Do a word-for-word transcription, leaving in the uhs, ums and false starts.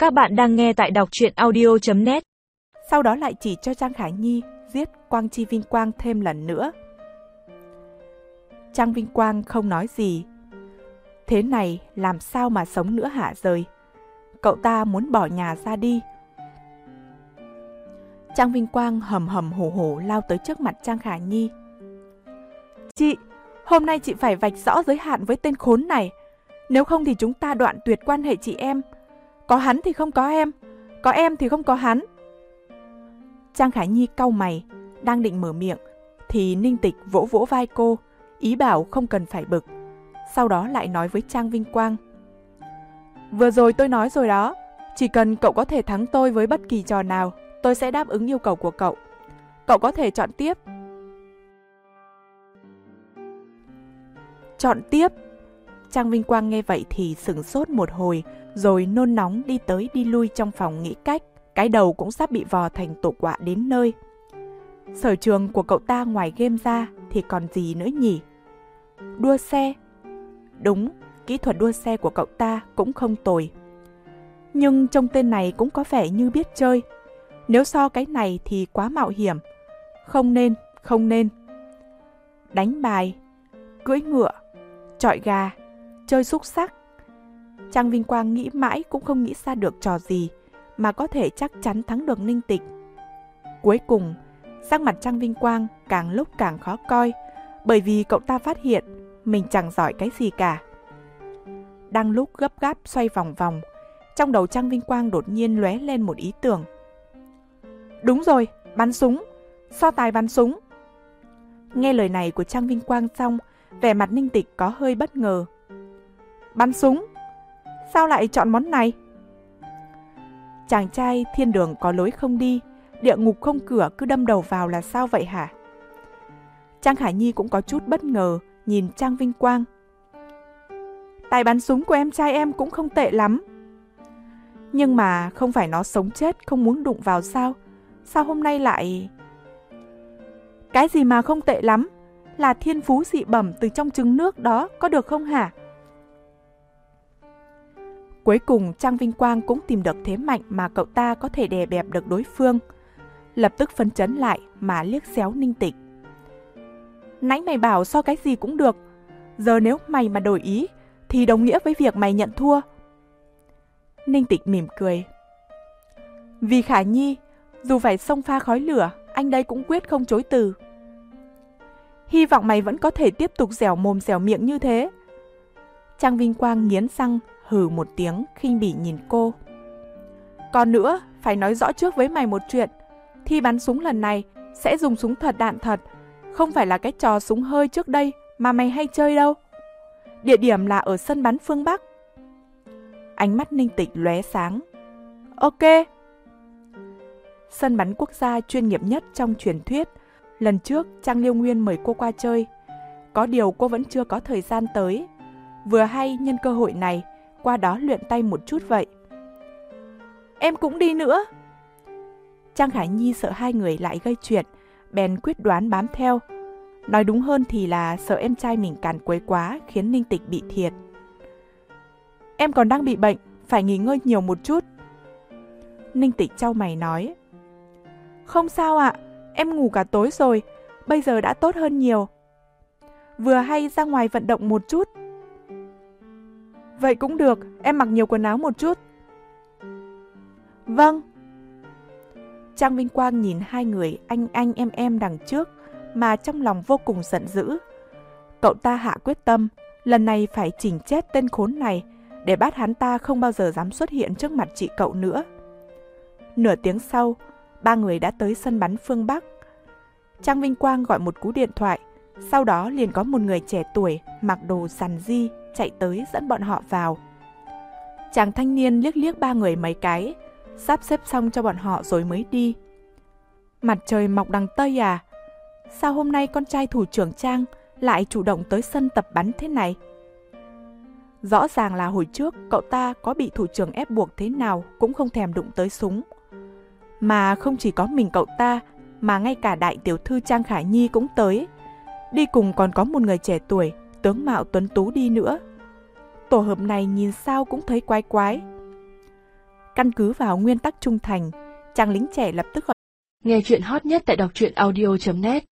Các bạn đang nghe tại đọc truyện audio chấm net. Sau đó lại chỉ cho Trang Khả Nhi giết Quang Chi Vinh Quang thêm lần nữa. Trang Vinh Quang không nói gì. Thế này làm sao mà sống nữa hả rời? Cậu ta muốn bỏ nhà ra đi. Trang Vinh Quang hầm hầm hổ hổ lao tới trước mặt Trang Khả Nhi. Chị, hôm nay chị phải vạch rõ giới hạn với tên khốn này. Nếu không thì chúng ta đoạn tuyệt quan hệ chị em. Có hắn thì không có em, có em thì không có hắn. Trang Khả Nhi cau mày, đang định mở miệng thì Ninh Tịch vỗ vỗ vai cô, ý bảo không cần phải bực. Sau đó lại nói với Trang Vinh Quang. Vừa rồi tôi nói rồi đó, chỉ cần cậu có thể thắng tôi với bất kỳ trò nào, tôi sẽ đáp ứng yêu cầu của cậu. Cậu có thể chọn tiếp. Chọn tiếp? Trang Vinh Quang nghe vậy thì sửng sốt một hồi, rồi nôn nóng đi tới đi lui trong phòng nghĩ cách. Cái đầu cũng sắp bị vò thành tổ quạ đến nơi. Sở trường của cậu ta ngoài game ra thì còn gì nữa nhỉ? Đua xe. Đúng, kỹ thuật đua xe của cậu ta cũng không tồi. Nhưng trông tên này cũng có vẻ như biết chơi. Nếu so cái này thì quá mạo hiểm. Không nên, không nên. Đánh bài, cưỡi ngựa, chọi gà, chơi xúc xắc. Trang Vinh Quang nghĩ mãi cũng không nghĩ ra được trò gì mà có thể chắc chắn thắng được Ninh Tịch. Cuối cùng, sắc mặt Trang Vinh Quang càng lúc càng khó coi, bởi vì cậu ta phát hiện mình chẳng giỏi cái gì cả. Đang lúc gấp gáp xoay vòng vòng, trong đầu Trang Vinh Quang đột nhiên lóe lên một ý tưởng. Đúng rồi, bắn súng, so tài bắn súng. Nghe lời này của Trang Vinh Quang xong, vẻ mặt Ninh Tịch có hơi bất ngờ. Bắn súng? Sao lại chọn món này? Chàng trai thiên đường có lối không đi, địa ngục không cửa cứ đâm đầu vào là sao vậy hả? Trang Khả Nhi cũng có chút bất ngờ, nhìn Trang Vinh Quang. Tài bắn súng của em trai em cũng không tệ lắm. Nhưng mà không phải nó sống chết không muốn đụng vào sao? Sao hôm nay lại... Cái gì mà không tệ lắm? Là thiên phú dị bẩm từ trong trứng nước đó, có được không hả? Cuối cùng Trang Vinh Quang cũng tìm được thế mạnh mà cậu ta có thể đè bẹp được đối phương. Lập tức phấn chấn lại mà liếc xéo Ninh Tịch. Nãy mày bảo so cái gì cũng được. Giờ nếu mày mà đổi ý thì đồng nghĩa với việc mày nhận thua. Ninh Tịch mỉm cười. Vì Khả Nhi, dù phải xông pha khói lửa, anh đây cũng quyết không chối từ. Hy vọng mày vẫn có thể tiếp tục dẻo mồm dẻo miệng như thế. Trang Vinh Quang nghiến răng hừ một tiếng khinh bỉ nhìn cô. Còn nữa, phải nói rõ trước với mày một chuyện. Thi bắn súng lần này sẽ dùng súng thật đạn thật, không phải là cái trò súng hơi trước đây mà mày hay chơi đâu. Địa điểm là ở sân bắn phương Bắc. Ánh mắt Ninh Tịch lóe sáng. Ok. Sân bắn quốc gia chuyên nghiệp nhất trong truyền thuyết. Lần trước Trang Liêu Nguyên mời cô qua chơi. Có điều cô vẫn chưa có thời gian tới. Vừa hay nhân cơ hội này qua đó luyện tay một chút vậy. Em cũng đi nữa. Trang Khả Nhi sợ hai người lại gây chuyện, bèn quyết đoán bám theo. Nói đúng hơn thì là sợ em trai mình càn quấy quá khiến Ninh Tịch bị thiệt. Em còn đang bị bệnh, phải nghỉ ngơi nhiều một chút. Ninh Tịch chau mày nói. Không sao ạ, em ngủ cả tối rồi, bây giờ đã tốt hơn nhiều. Vừa hay ra ngoài vận động một chút. Vậy cũng được, em mặc nhiều quần áo một chút. Vâng. Trang Vinh Quang nhìn hai người anh anh em em đằng trước mà trong lòng vô cùng giận dữ. Cậu ta hạ quyết tâm, lần này phải chỉnh chết tên khốn này để bắt hắn ta không bao giờ dám xuất hiện trước mặt chị cậu nữa. Nửa tiếng sau, ba người đã tới sân bắn phương Bắc. Trang Vinh Quang gọi một cú điện thoại, sau đó liền có một người trẻ tuổi mặc đồ sàn di chạy tới dẫn bọn họ vào. Chàng thanh niên liếc liếc ba người mấy cái, sắp xếp xong cho bọn họ rồi mới đi. Mặt trời mọc đằng Tây à? Sao hôm nay con trai thủ trưởng Trang lại chủ động tới sân tập bắn thế này? Rõ ràng là hồi trước cậu ta có bị thủ trưởng ép buộc thế nào cũng không thèm đụng tới súng. Mà không chỉ có mình cậu ta, mà ngay cả đại tiểu thư Trang Khả Nhi cũng tới. Đi cùng còn có một người trẻ tuổi, tướng mạo tuấn tú đi nữa. Tổ hợp này nhìn sao cũng thấy quái quái. Căn cứ vào nguyên tắc trung thành, chàng lính trẻ lập tức gọi. Nghe chuyện hot nhất tại đọc truyện audio chấm net